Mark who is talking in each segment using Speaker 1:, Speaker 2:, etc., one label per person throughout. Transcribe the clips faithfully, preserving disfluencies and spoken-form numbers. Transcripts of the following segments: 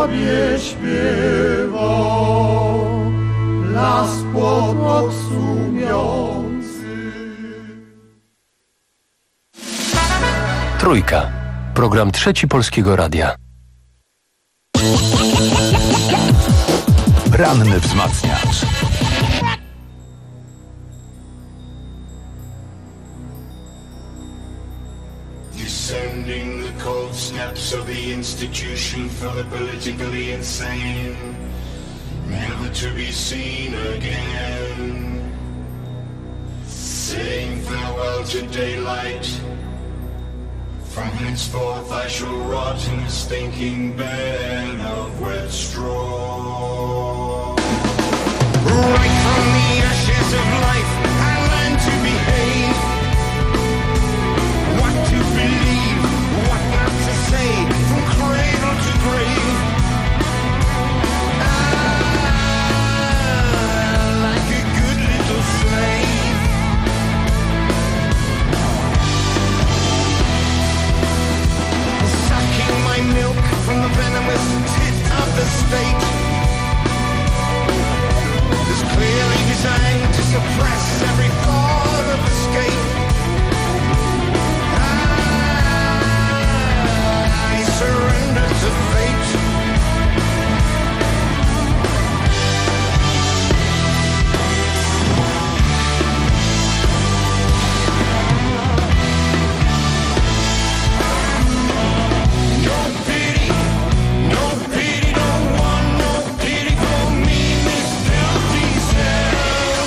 Speaker 1: Tobie śpiewał, las potok sumiący.
Speaker 2: Trójka. Program Trzeci Polskiego Radia.
Speaker 3: Ranny wzmacniacz.
Speaker 4: Descending the cold steps of the institution for the politically insane, never to be seen again. Saying farewell to daylight, from henceforth I shall rot in a stinking bed of wet straw. Right from the ashes of life I learned to behave, what to believe, what not to say, from cradle to grave. Ah, like a good little slave, sucking my milk from the venomous tit of the state, is clearly designed to suppress every thought of escape. I surrender to fate. No pity, no pity, no one, no pity for me, this filthy cell.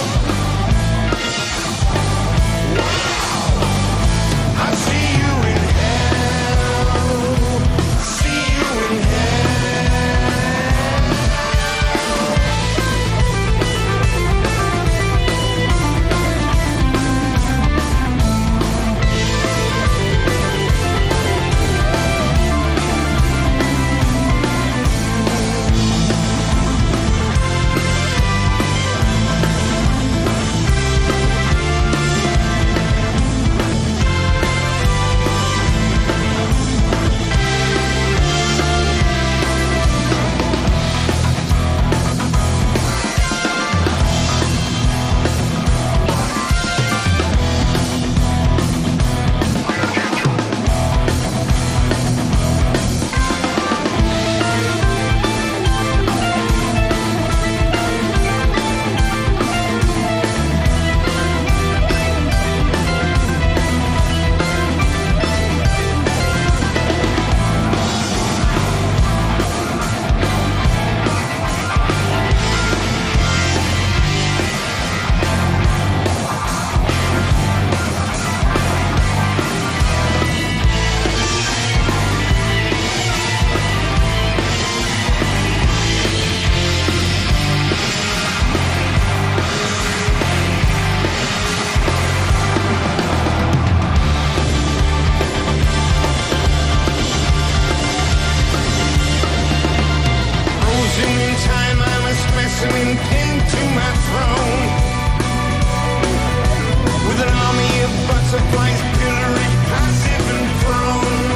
Speaker 4: Wow, I see you in hell, see you in frozen in time, I'm a specimen pinned to my throne, with an army of butterflies pilloried, passive and prone.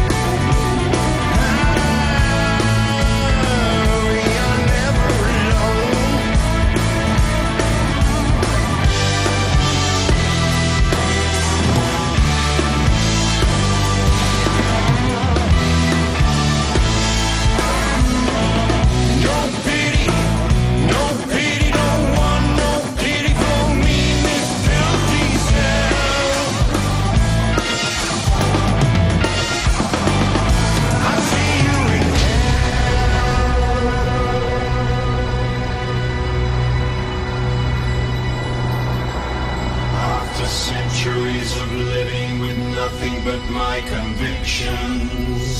Speaker 4: Ah, we are never alone. No pity, no pity, no one, no pity for me, this filthy cell. I see you in hell. After centuries of living with nothing but my convictions,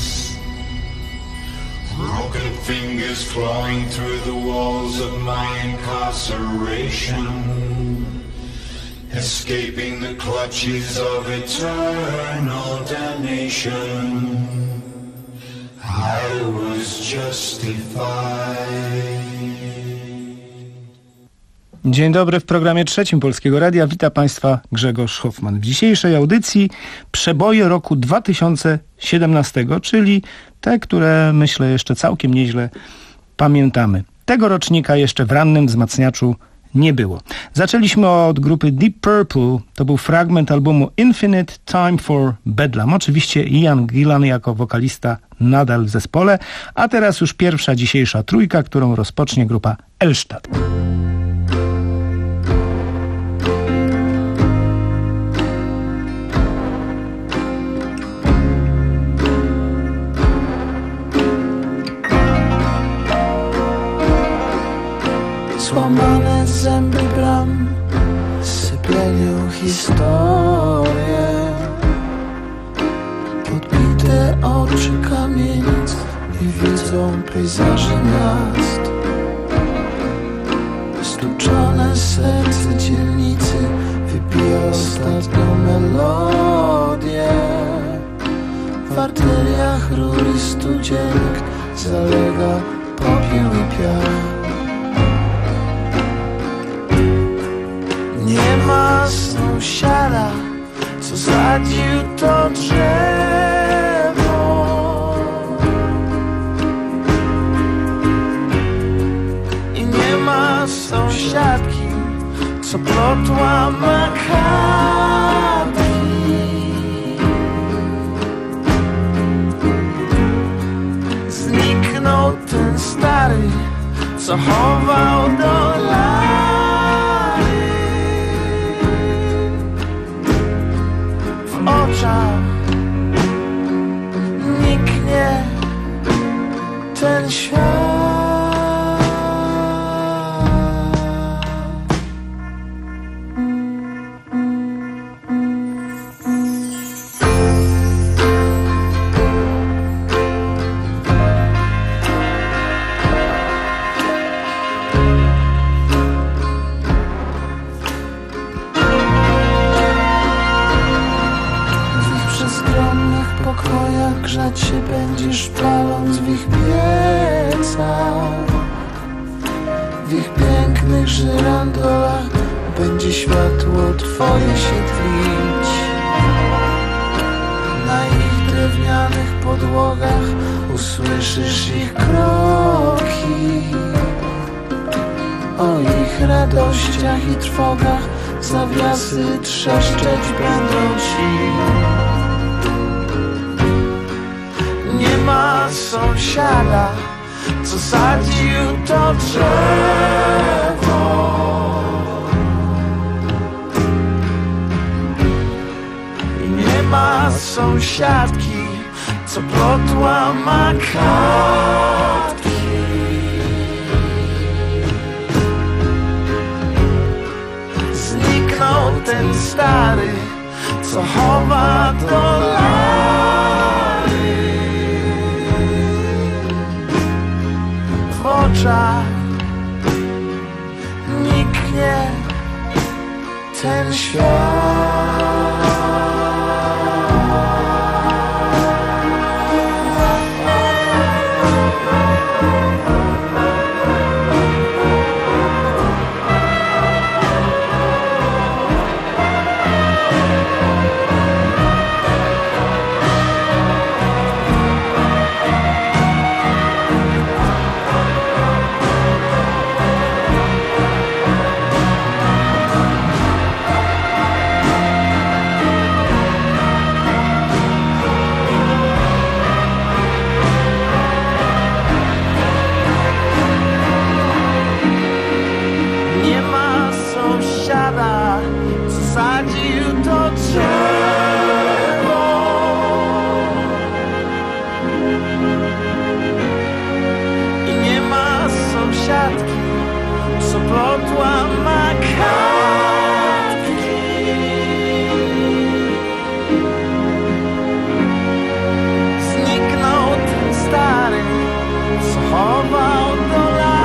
Speaker 4: broken fingers clawing through the walls of my incarceration, escaping the clutches of eternal damnation, I was justified.
Speaker 3: Dzień dobry, w programie trzecim Polskiego Radia wita Państwa Grzegorz Hoffman. W dzisiejszej audycji przeboje roku dwa tysiące siedemnastego, czyli te, które myślę jeszcze całkiem nieźle pamiętamy. Tego rocznika jeszcze w rannym wzmacniaczu nie było. Zaczęliśmy od grupy Deep Purple. To był fragment albumu Infinite Time for Bedlam. Oczywiście Ian Gillan jako wokalista nadal w zespole. A teraz już pierwsza dzisiejsza trójka, którą rozpocznie grupa Elstadt.
Speaker 5: Złamane zęby bram sypiają historię, podbite oczy kamienic i widzą pejzaże miast. Stuczone serce dzielnicy wypija ostatnią melodię. W arteriach rur i studzienek zalega popiół i piach. Nie ma sąsiada, co sadził to drzewo. I nie ma sąsiadki, co plotła makami. Zniknął ten stary, co chował do lat. W oczach niknie ten świat. Grzać się będziesz, paląc w ich piecach. W ich pięknych żyrandolach będzie światło twoje się tlić. Na ich drewnianych podłogach usłyszysz ich kroki. O ich radościach i trwogach zawiasy trzeszczeć będą ci. Nie ma sąsiada, co sadził to drzewo. I nie ma sąsiadki, co plotła makatki. Zniknął ten stary, co chowa dolary. W oczach niknie ten świat. Zasadził to drzewo. I nie ma sąsiadki, co plotła makatki. Zniknął ten stary, co chował dolary.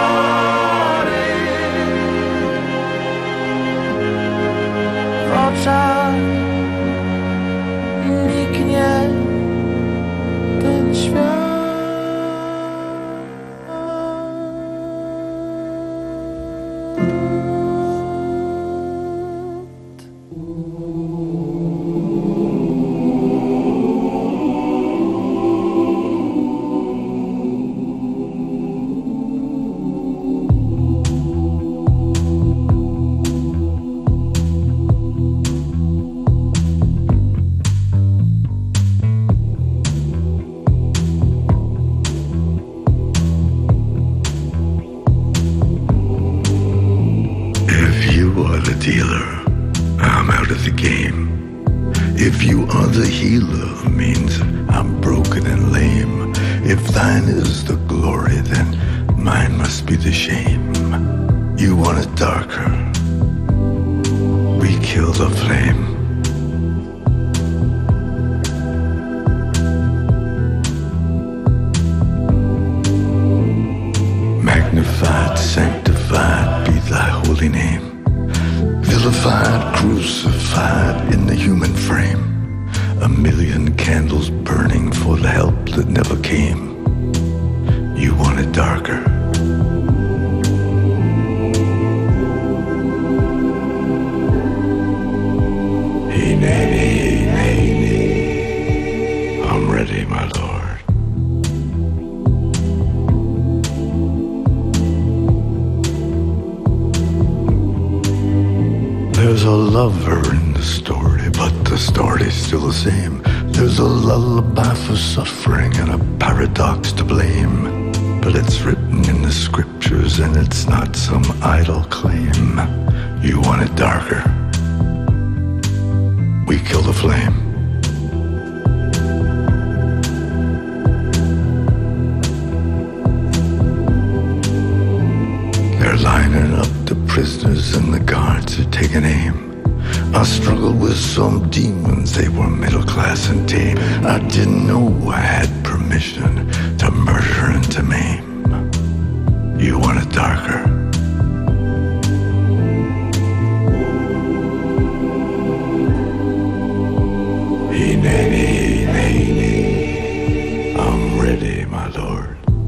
Speaker 5: W oczach niknie ten świat.
Speaker 6: or the healer means I'm broken and lame. If thine is the glory, then mine must be the shame. You want it darker, we kill the flame. Magnified, sanctified be thy holy name. Vilified, crucified in the human frame. A million candles burning for the help that never came. You want it darker. Hey, nay, nay, nay, nay. I'm ready, my lord. There's a lover in the story, but the story's still the same. There's a lullaby for suffering and a paradox to blame. But it's written in the scriptures and it's not some idle claim. You want it darker, we kill the flame. They're lining up the prisoners and the guards are taking aim. I struggled with some demons, they were middle class and tame. I didn't know I had permission to murder and to maim. You want it darker, hey, nay, nay, nay, nay. I'm ready, my lord.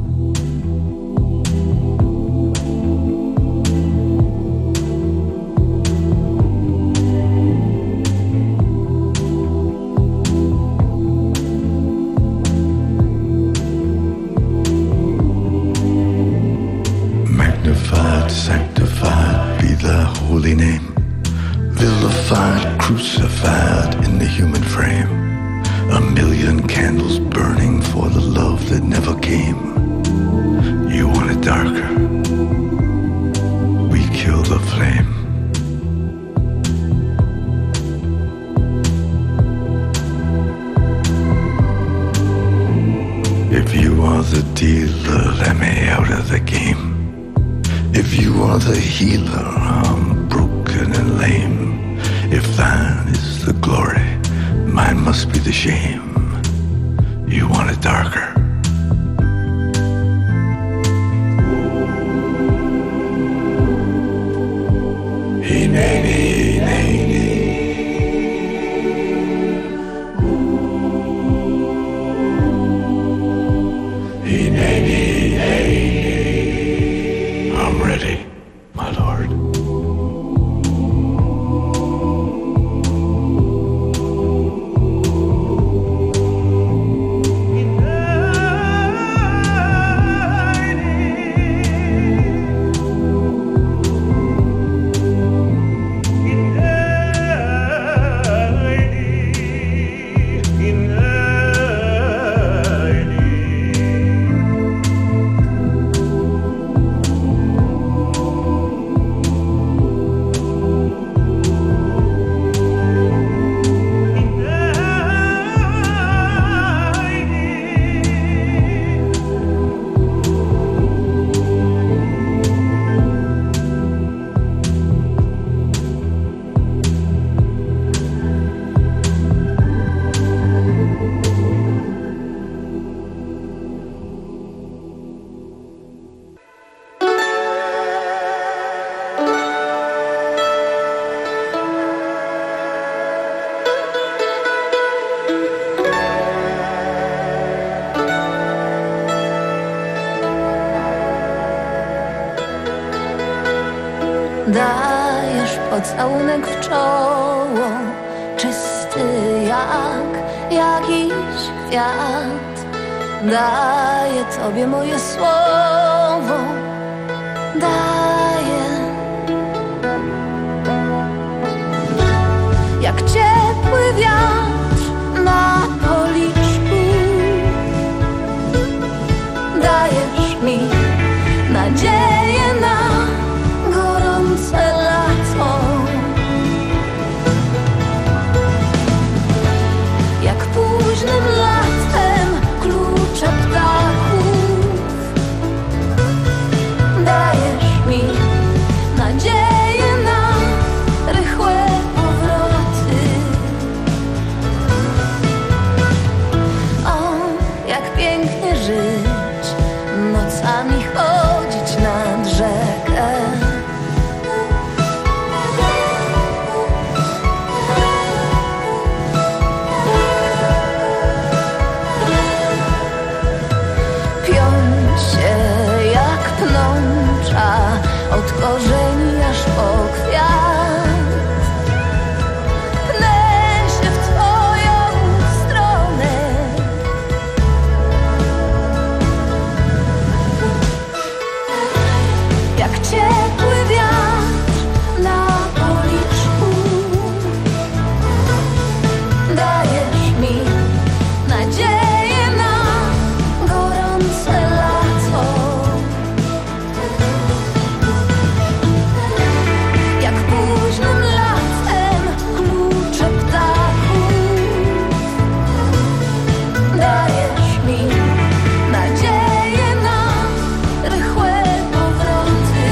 Speaker 6: Sanctified be thy holy name. Vilified, crucified in the human frame. A million candles burning for the love that never came. You want it darker, we kill the flame. If you are the dealer, let me out of the game. If you are the healer, I'm broken and lame. If thine is the glory, mine must be the shame. You want it darker, hey, nay, nay, nay, nay. Hey, nay, nay, nay. I'm ready, my lord.
Speaker 7: Dajesz pocałunek w czoło, czysty jak jakiś kwiat. Daję tobie moje słowo, daję. Jak ciepły wiatr na policzku, dajesz mi nadzieję na gorące lato. jak pięknie żyć, nocami chodzić nad rzekę. Piąć się jak pnącza od korzeni aż po kwiat. Pnę się w twoją stronę. Jak ciepły wiatr na policzku. Dajesz mi nadzieję na gorące lato. Jak późnym latem klucze ptaków. Dajesz mi nadzieję na rychłe powroty.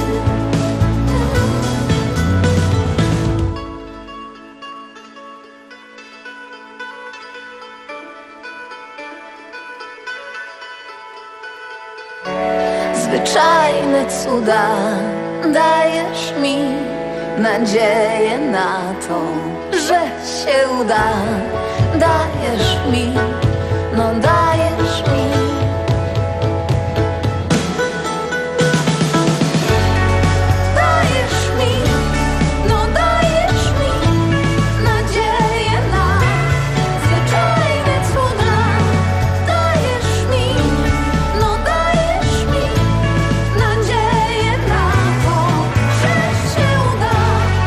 Speaker 7: Zwyczajne cuda, dajesz mi nadzieję na to, że się uda. Dajesz mi, no dajesz mi. Dajesz mi, no dajesz mi nadzieję na zwyczajne cuda. Dajesz mi, no dajesz mi nadzieję na to, że się uda.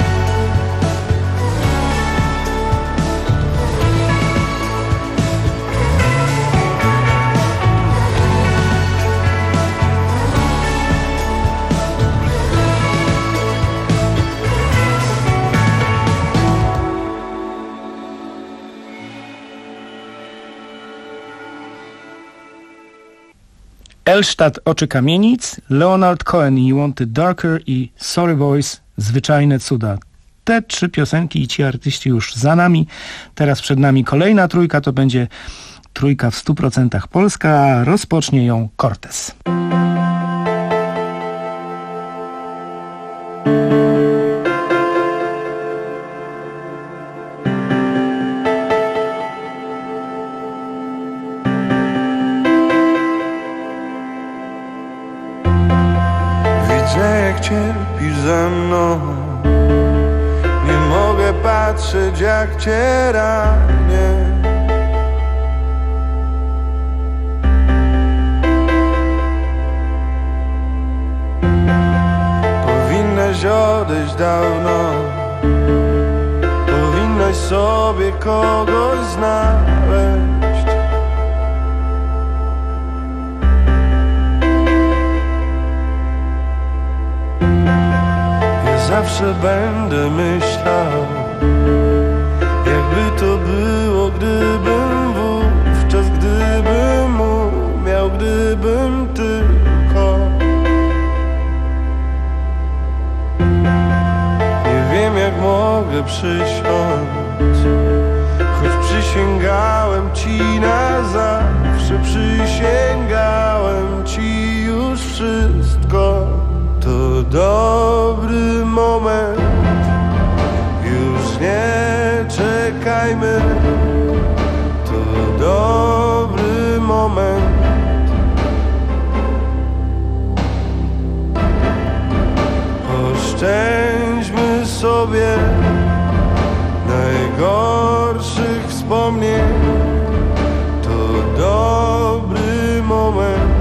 Speaker 3: Elstadt Oczy Kamienic, Leonard Cohen i You Want It Darker i Sorry Boys Zwyczajne Cuda. Te trzy piosenki i ci artyści już za nami. Teraz przed nami kolejna trójka, to będzie trójka w stu procentach polska, a rozpocznie ją Cortez.
Speaker 1: Widzę, jak cierpisz ze mną. Nie mogę patrzeć, jak cię ranię. Powinnaś odejść dawno. Powinnaś sobie kogoś znaleźć. Zawsze będę myślał, jakby to było, gdybym wówczas, gdybym umiał, gdybym tylko. Nie wiem, jak mogę przysiąc, choć przysięgałem ci na zawsze, przysięgałem ci już wszystko. To dobry moment, już nie czekajmy. To dobry moment. Oszczędźmy sobie najgorszych wspomnień. To dobry moment.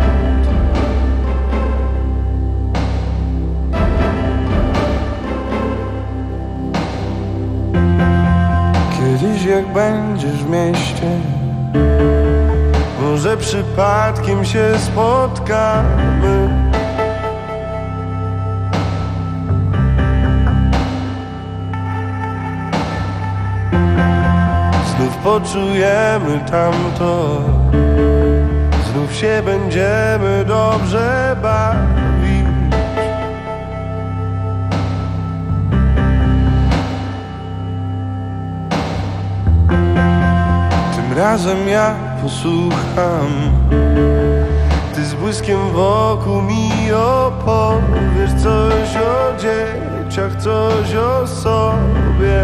Speaker 1: Kiedyś jak będziesz w mieście, może przypadkiem się spotkamy. Znów poczujemy tamto, znów się będziemy dobrze bawić. Tym razem ja posłucham. Ty z błyskiem wokół mi opowiesz coś o dzieciach, coś o sobie.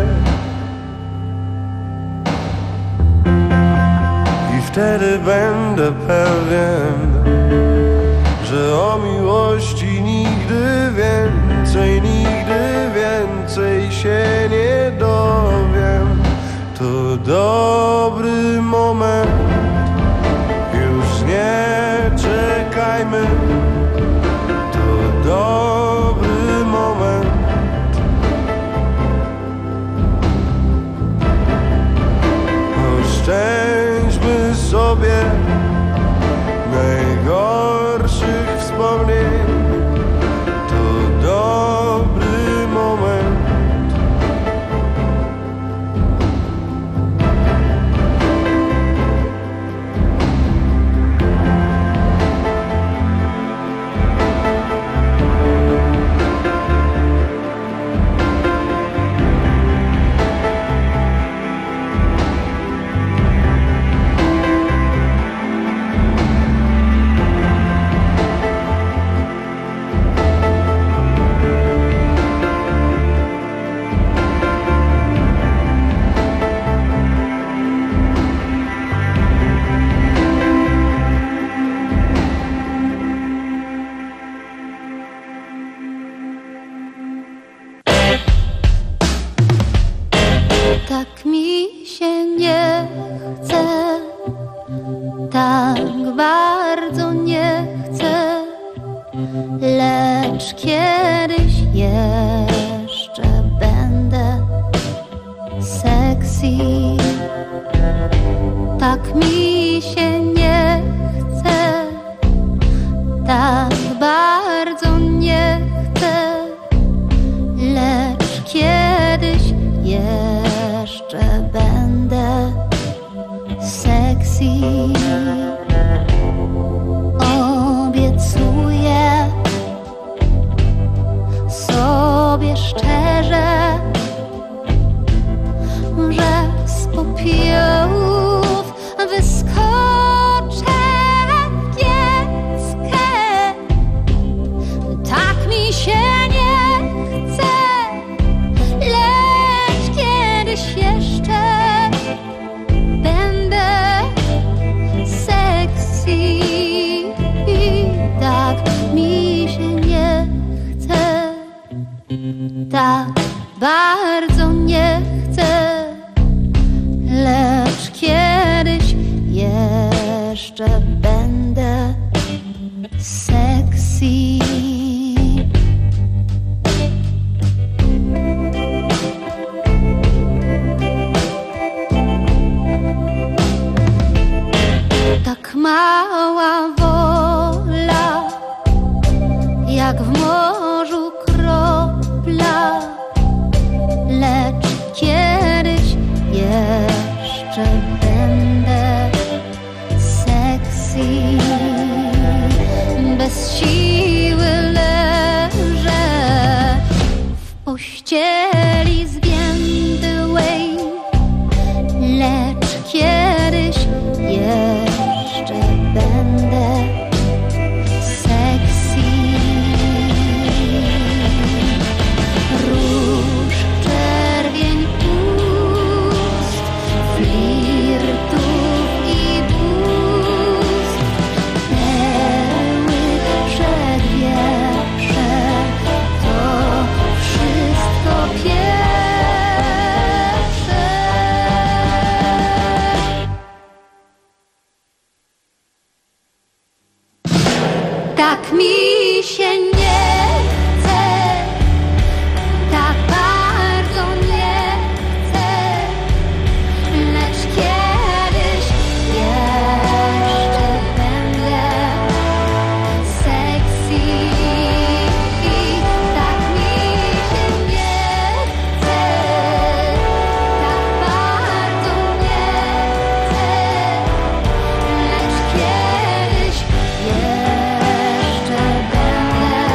Speaker 1: I wtedy będę pewien, że o miłości nigdy więcej, nigdy więcej się nie dowiem. To dobry moment, już nie czekajmy. To dobry moment. Oszczędźmy sobie najgorszych wspomnień. To dobry moment.
Speaker 7: Tak mi się nie chce, tak bardzo nie chcę, lecz kiedyś jeszcze będę sexy. Tak mi się nie chce, tak bardzo nie chcę, lecz kiedyś jeszcze będę sexy. Obiecuję sobie szczerze, że z popiołów wyskoczę kieckę. Tak mi się nie chce, lecz kiedyś jeszcze będę sexy. Tak mi się nie chce, tak bardzo nie chcę, lecz kiedyś jeszcze będę sexy. Tak mała wola, jak w morzu kropla, lecz kiedyś jeszcze będę sexy. Bez siły leżę w pościeli zwiędłej, lecz kiedyś jeszcze będę sexy. Róż, czerwień ust, flirtów i bóstw, perły przedwieprze, to wszystko pieprze. Tak mi się nie chce, tak bardzo nie chcę, lecz kiedyś jeszcze będę sexy. Tak mi się nie chce, tak bardzo nie chcę, lecz kiedyś jeszcze będę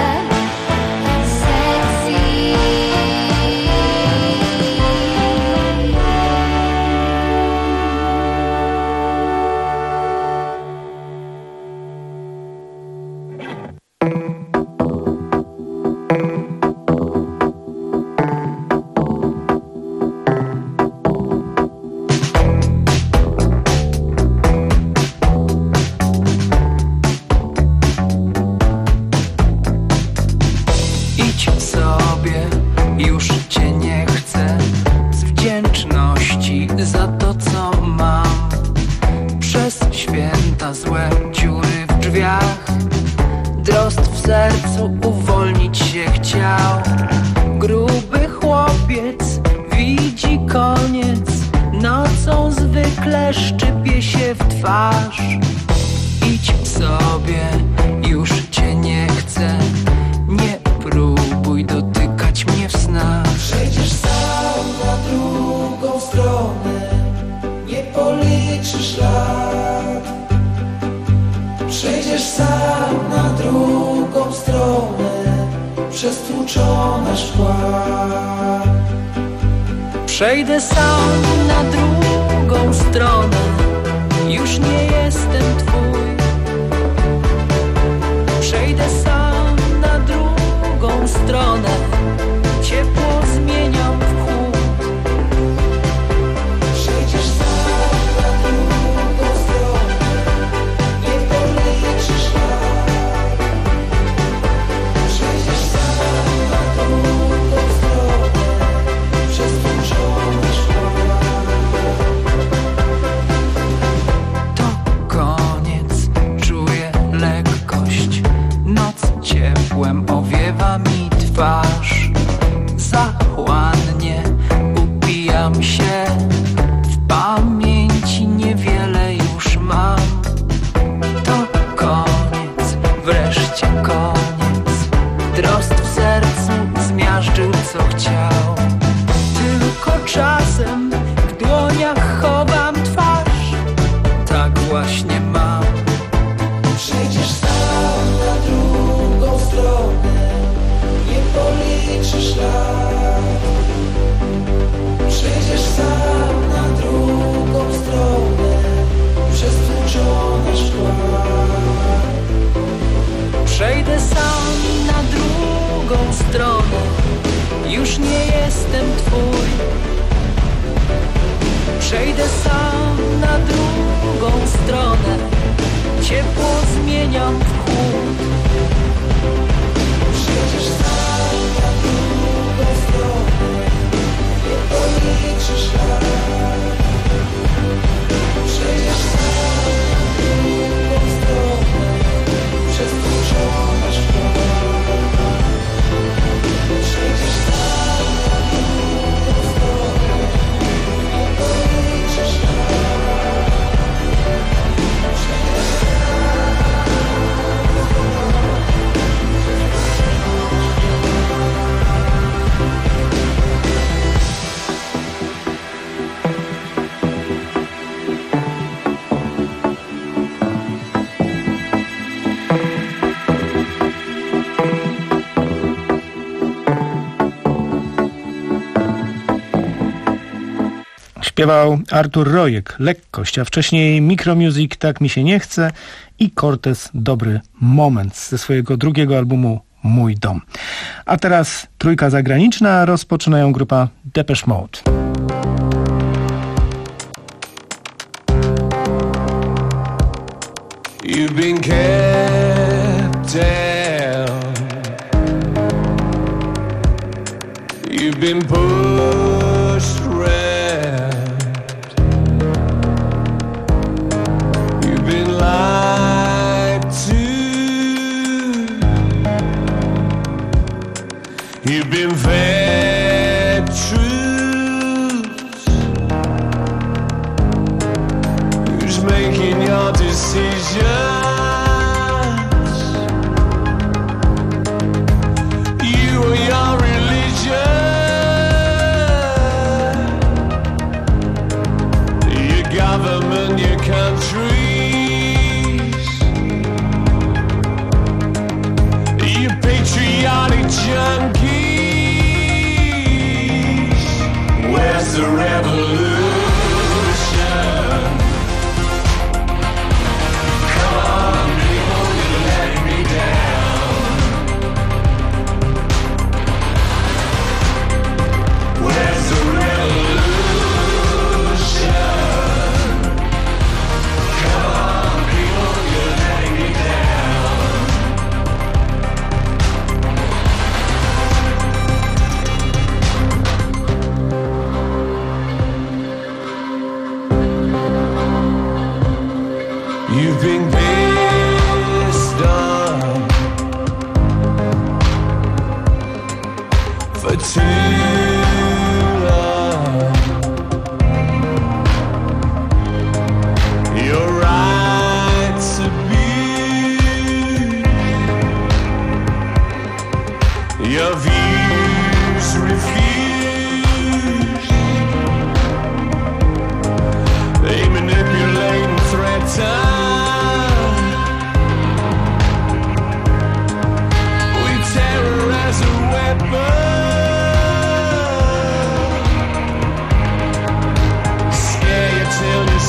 Speaker 5: na złe dziury w drzwiach. Drozd w sercu uwolnić się chciał. Gruby chłopiec widzi koniec. Nocą zwykle szczypie się w twarz. Idź sobie, już cię nie chcę. Nie próbuj dotykać mnie w snach.
Speaker 8: Przejdziesz sam na drugą stronę, nie policzysz lat. Przejdziesz sam na drugą stronę, przez tłuczone szkła.
Speaker 5: Przejdę sam na drugą stronę, już nie jestem twój. Przejdę sam na drugą stronę, ciepło zmieniam w chłód.
Speaker 8: Przejdziesz sam na drugą stronę, nie policzysz lat. Przejdziesz sam na drugą stronę, przez tłuczone szkła.
Speaker 5: To koniec, czuję lekkość. Noc ciepłem owiewa mi twarz. Zachłannie upijam się. W pamięci niewiele już mam. To koniec, wreszcie koniec. Drozd w sercu zmiażdżył co chciał. Tylko czasem w dłoniach chowam twarz. Tak właśnie mam.
Speaker 8: Przejdziesz sam na drugą stronę, nie policzysz lat. Przejdziesz sam na drugą stronę, przez tłuczone szkła.
Speaker 5: Przejdę sam na drugą stronę, już nie jestem twój. Przejdę sam na drugą stronę, ciepło zmieniam w chłód.
Speaker 8: Przejdziesz sam na drugą stronę, nie policzysz lat. Przejdziesz sam na drugą stronę, przez tłuczone szkła. Przejdziesz sam na drugą stronę, nie policzysz lat. Przejdziesz
Speaker 3: Śpiewał Artur Rojek, Lekkość, a wcześniej Micromusic, Tak mi się nie chce i Cortez, Dobry moment ze swojego drugiego albumu Mój dom. A teraz trójka zagraniczna, rozpoczynają grupa Depeche Mode.
Speaker 1: You've been kept down. You've been pushed around. You've been lied to. You've been fed truths. Who's making your decisions? You or your religion? We've been pissed on for too long. Your right to be, your views refused. They manipulate and threaten. We terrorize a weapon. Scare you till you're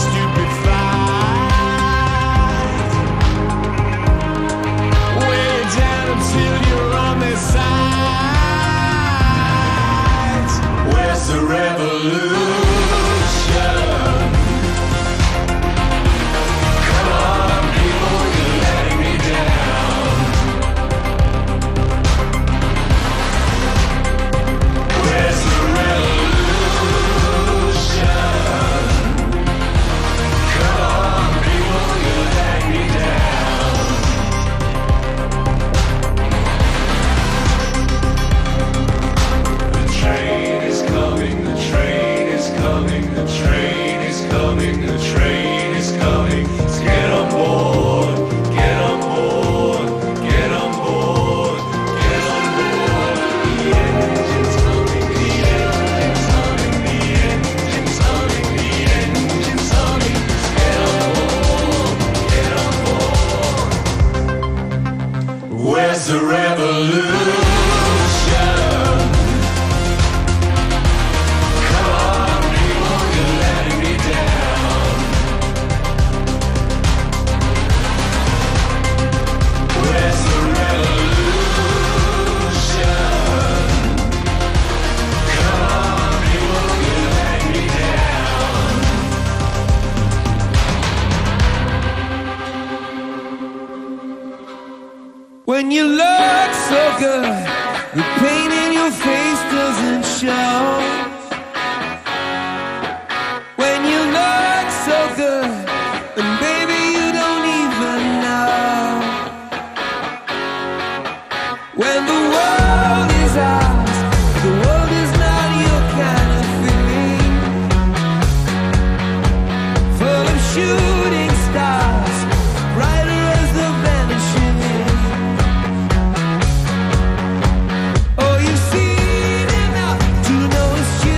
Speaker 1: stupefied. Weigh you down until you're on their side. Where's the revolution? Where's the revolution? Come on, people, you're letting me down. Where's the revolution? Come on, people, you're letting me down. When you look so good, the pain in your face doesn't show. When you look so good, and baby you don't even know. When the world is ours, the world is not your kind of thing. Full of shooting stars, brighter as the vanishing. Oh, you've seen enough to know it's you.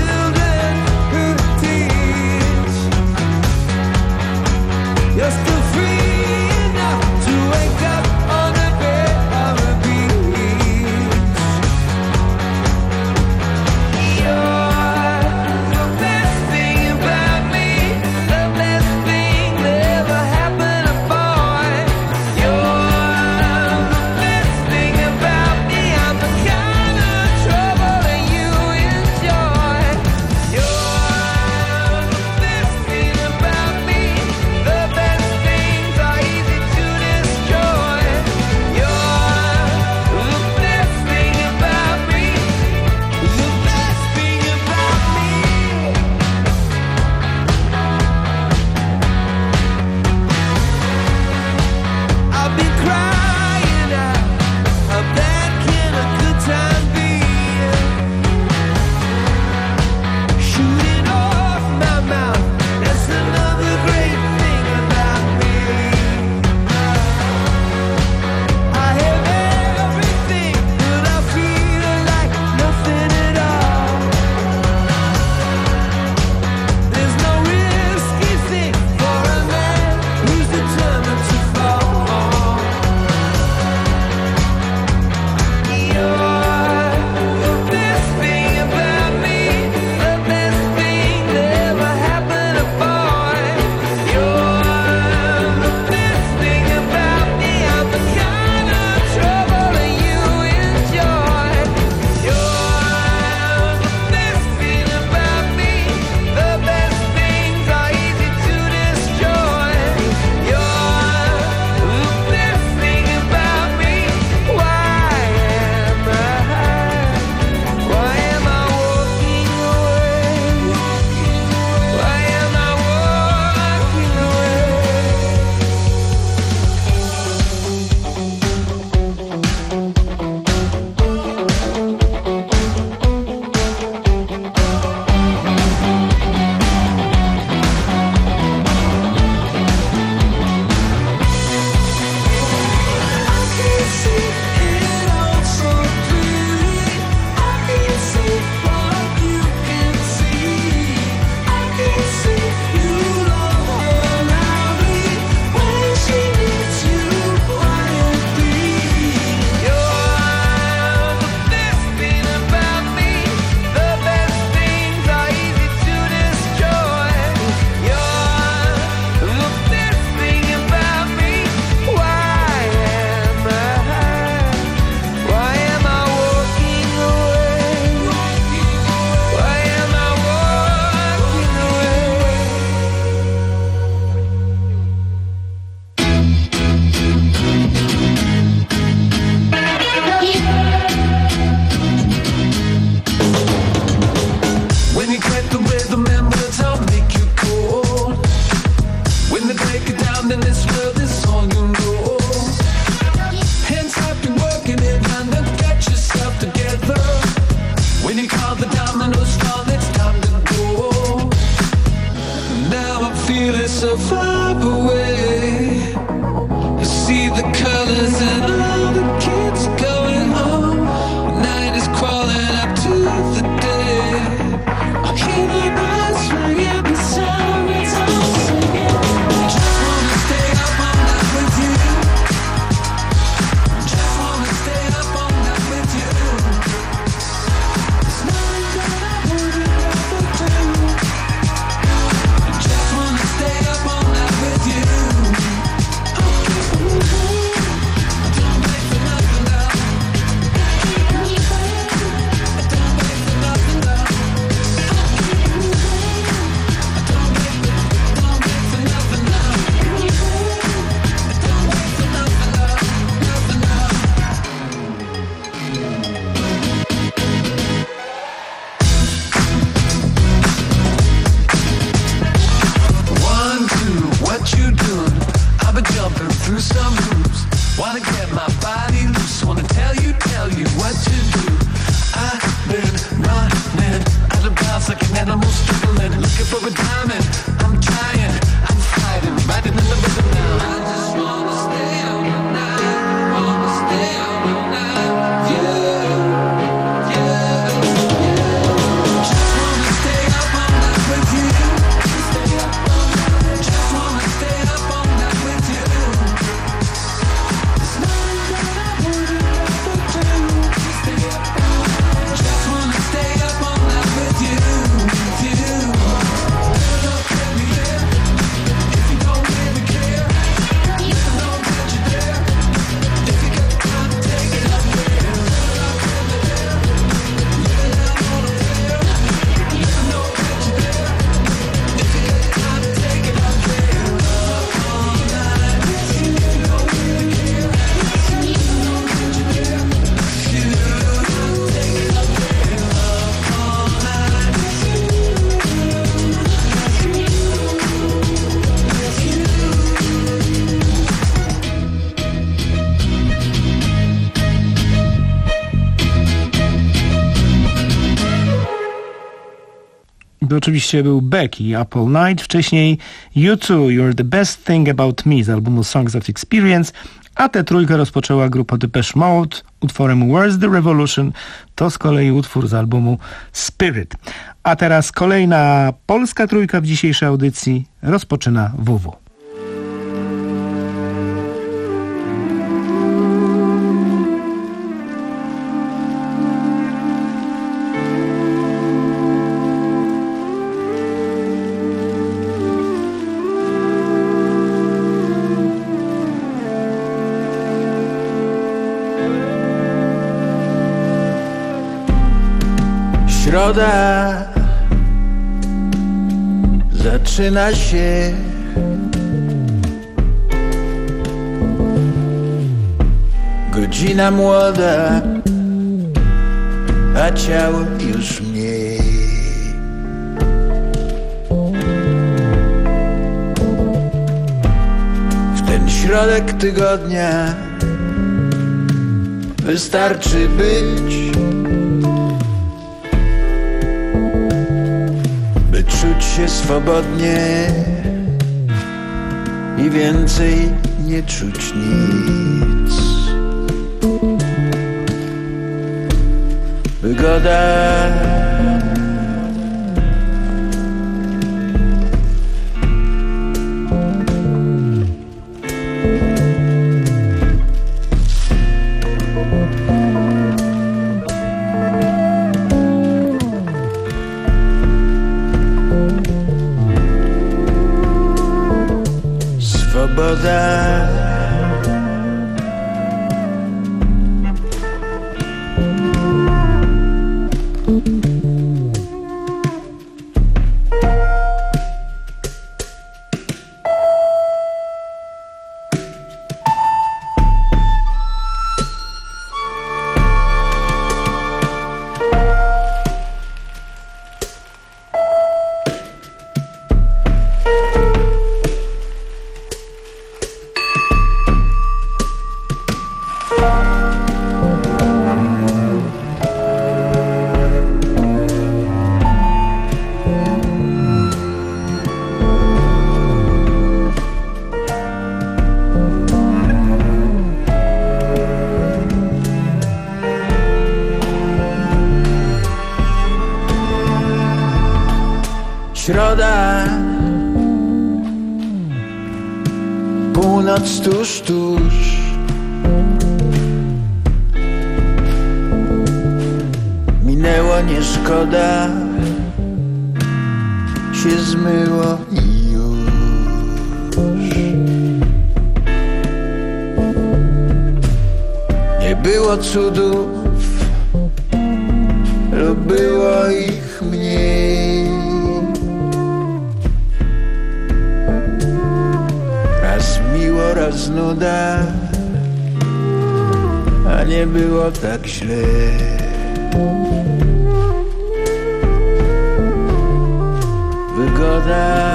Speaker 1: the colors and all the kids going home. Night is crawling up to the day. I hear the bells ringing, the sirens all singing. Just wanna stay up all night with you. Just wanna stay up all night with you. There's nothing that I wouldn't rather do. Just wanna stay up all night with you. I'll keep moving. Don't wait for nothing, love. Keep moving. Don't wait for nothing, love. I'll keep moving. Don't wait for, don't wait for nothing, love. Keep moving. Don't wait for nothing, love. Nothing, love. One, two, what you doing? I've been jumping through some hoops. Wanna get my body loose. Wanna tell you, tell you what to do. I've been running out of bounds like an animal struggling, looking for a diamond. I'm trying, I'm fighting, riding in the rhythm now. I just wanna stay out all night. Wanna stay out all night. Yeah, yeah, yeah. Just wanna stay up all night with you. Stay up all night. Just wanna stay up all night with you. There's nothing that I wouldn't rather do. Stay up all night. Just wanna stay up all night with you. With you. Turn up every year. If you don't really care, you know that you're there. If you got time, take it up there. Turn up every year. Yeah, I'm on a tear. You know that you're there. If you got time, take it up there. Up all night with you. You don't really care. You know that you're there. You take it up there. Up all night with you.
Speaker 3: To oczywiście był Beck i Apple Night, wcześniej U two, You're the Best Thing About Me z albumu Songs of Experience, a tę trójkę rozpoczęła grupa Depeche Mode utworem Where's the Revolution, to z kolei utwór z albumu Spirit. A teraz kolejna polska trójka w dzisiejszej audycji rozpoczyna W W.
Speaker 9: Środa zaczyna się, godzina młoda, a ciało już mniej. W ten środek tygodnia wystarczy być, by czuć się swobodnie i więcej nie czuć nic. Wygoda swoboda Środa, północ tuż, tuż. Minęło, nie szkoda, się zmyło i już. Nie było cudów, lub było ich mniej. Raz miło, raz nuda, a nie było tak źle. Wygoda,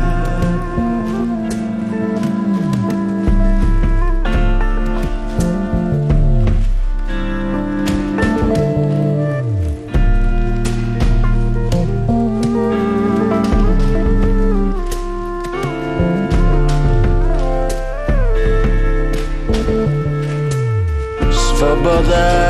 Speaker 9: swoboda.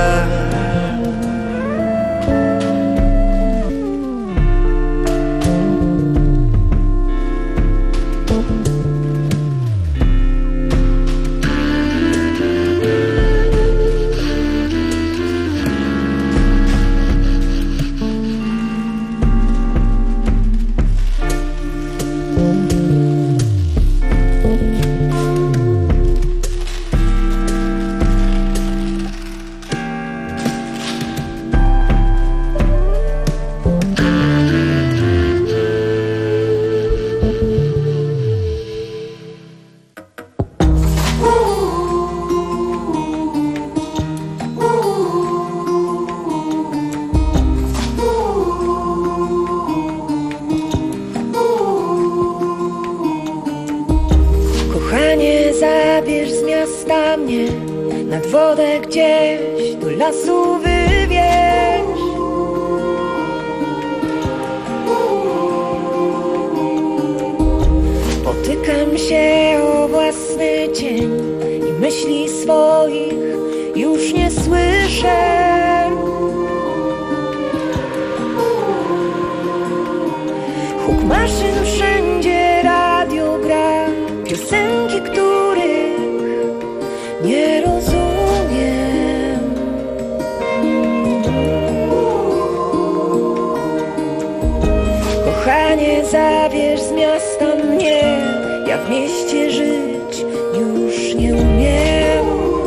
Speaker 10: Zabierz z miasta mnie nad wodę gdzieś, do lasu wywieź. Potykam się o własny cień i myśli swoich już nie słyszę. Huk maszyn wszędzie, radio gra, piosenki, których nie rozumiem. Kochanie, zabierz z miasta mnie, ja w mieście żyć już nie umiem.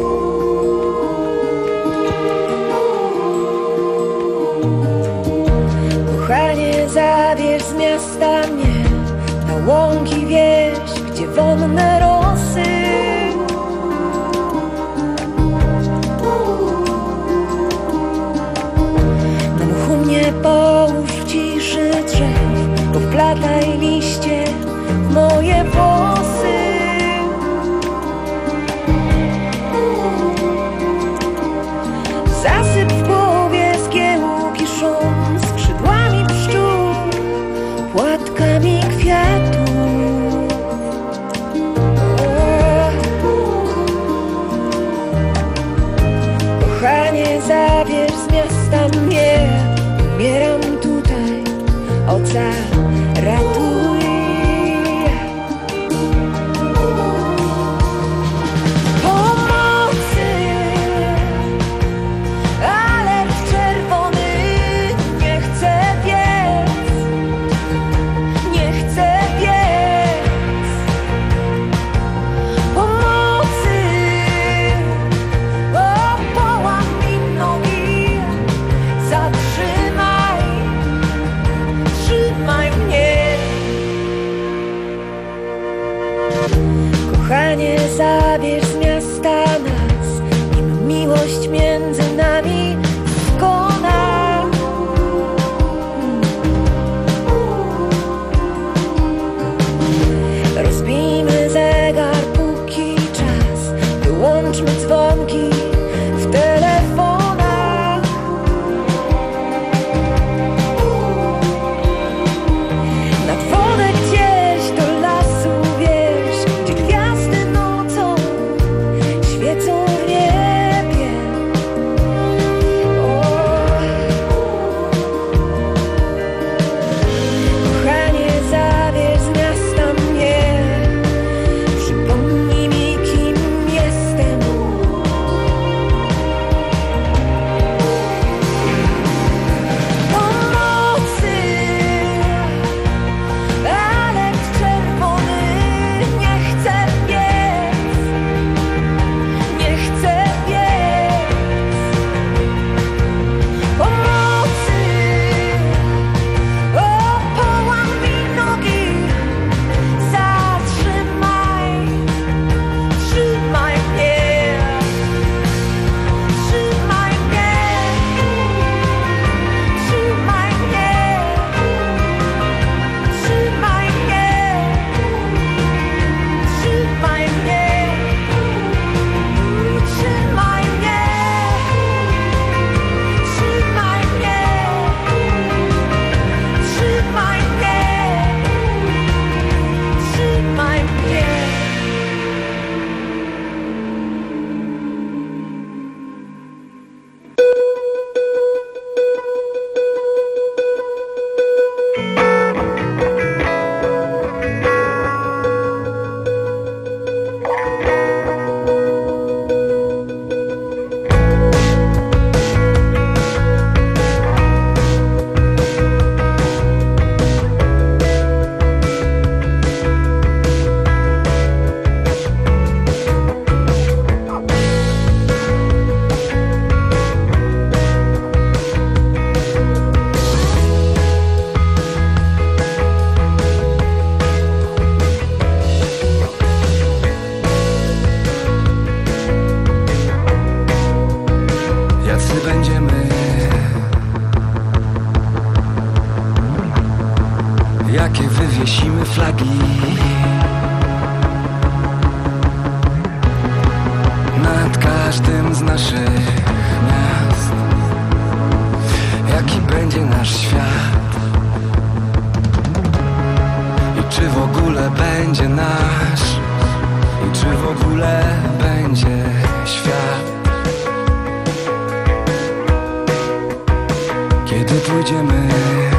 Speaker 10: Kochanie, zabierz z miasta mnie na łąki wieś, gdzie wonne rosy. Na mchu mnie połóż w ciszy drzew, powplataj liście w moje włosy. Zasyp w głowie zgiełki szum, skrzydłami pszczół, płatkami kwiatów. Kochanie, zabierz z miasta mnie, umieram tutaj, ocal ratuj. Pomocy, ale w czerwony nie chcę biec, nie chcę biec. Pomocy, o, połam mi nogi, zatrzymaj, trzymaj mnie. Kochanie, zabierz z miasta nas, nim miłość między nami skona. Rozbijmy zegar, póki czas, wyłączmy dzwonki w telefonach. Nad wodę gdzieś, do lasu wieś, gdzie gwiazdy nocą świecą w niebie. O, kochanie,
Speaker 11: każdym z naszych miast. Jaki będzie nasz świat i czy w ogóle będzie nasz, i czy w ogóle będzie świat. Kiedy pójdziemy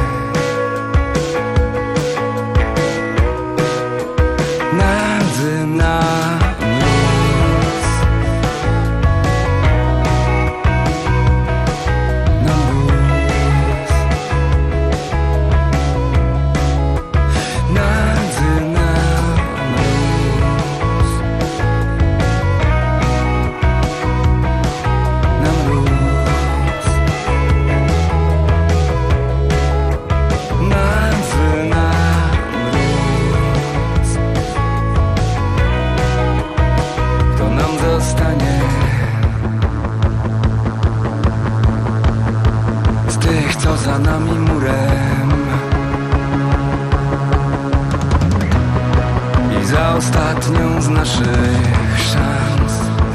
Speaker 11: na dna mróz, na mróz, na dna mróz, na mróz. Zostanie z tych, co za nami murem, i za ostatnią z naszych szans.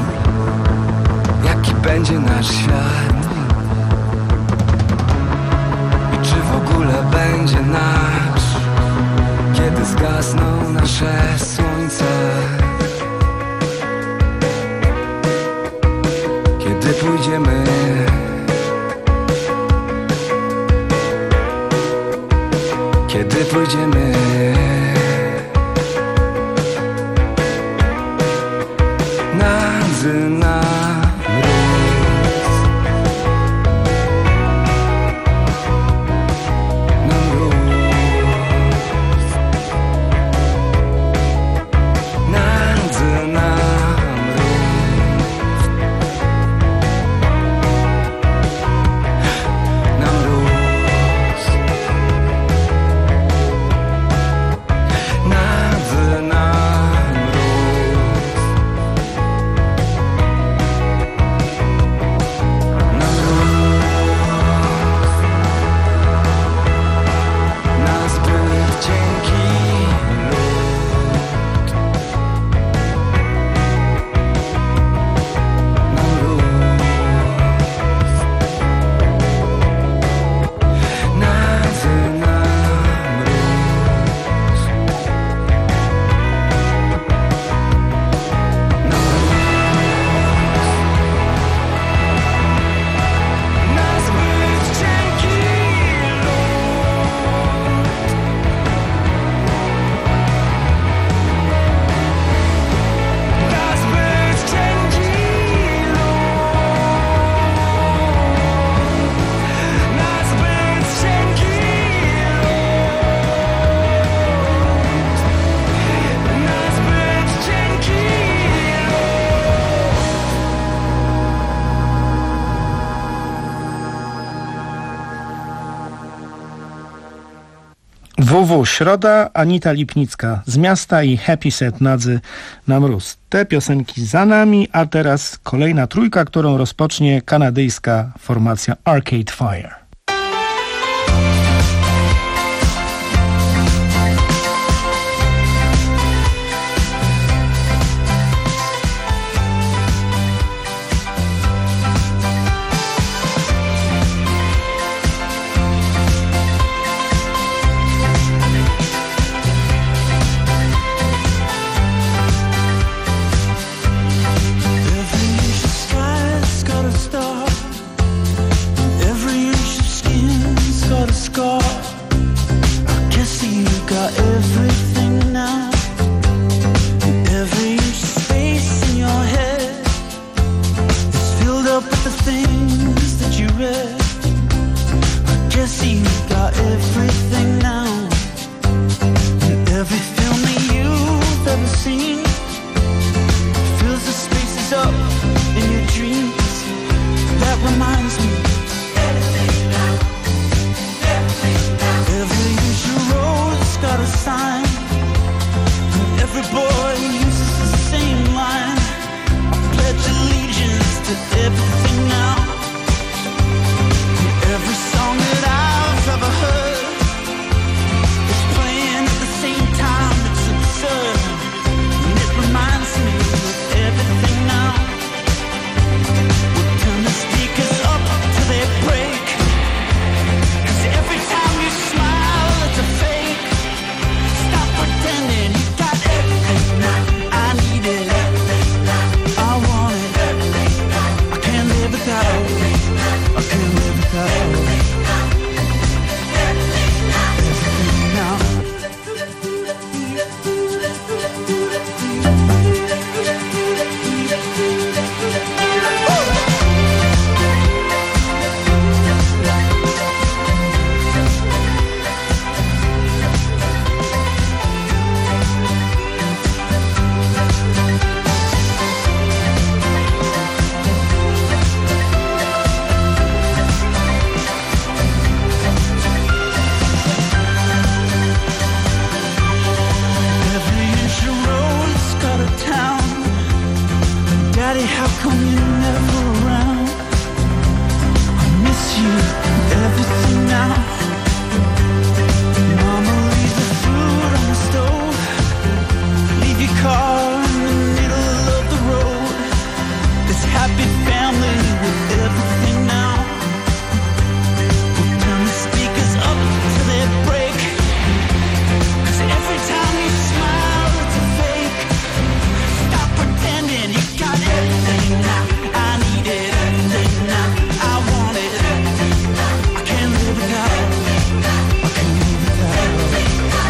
Speaker 11: Jaki będzie nasz świat i czy w ogóle będzie nasz, kiedy zgasną nasze słońca. Kiedy pójdziemy Kiedy pójdziemy na dna mróz, na mróz, na dna.
Speaker 3: W W. Środa, Anita Lipnicka z miasta i Happy Set Nadzy na mróz. Te piosenki za nami, a teraz kolejna trójka, którą rozpocznie kanadyjska formacja Arcade Fire.
Speaker 5: Daddy, how come you're never around? I miss you and everything now. Mama, leave the food on the stove. Leave your car in the middle of the road. This happy family with everything now. We'll turn the speakers up till they break. 'Cause every time you smile, it's a fake. Stop pretending you got everything now. I need it, everything now. I want it. I can't live without. I can't live without everything now.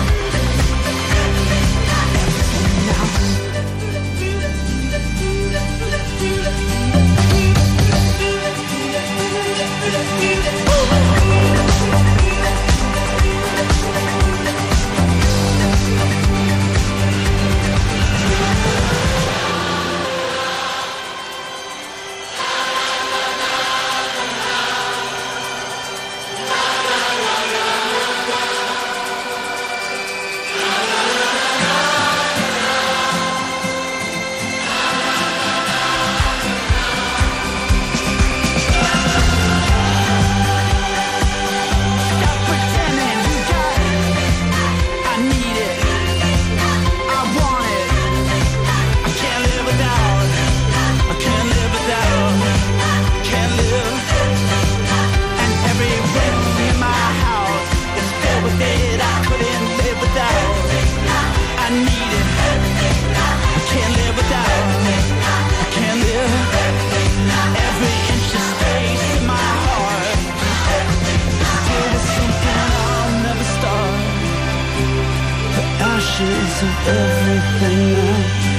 Speaker 5: Of everything now,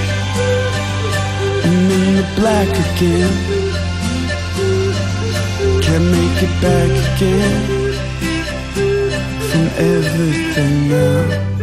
Speaker 5: and then the black again. Can't make it back again from everything now.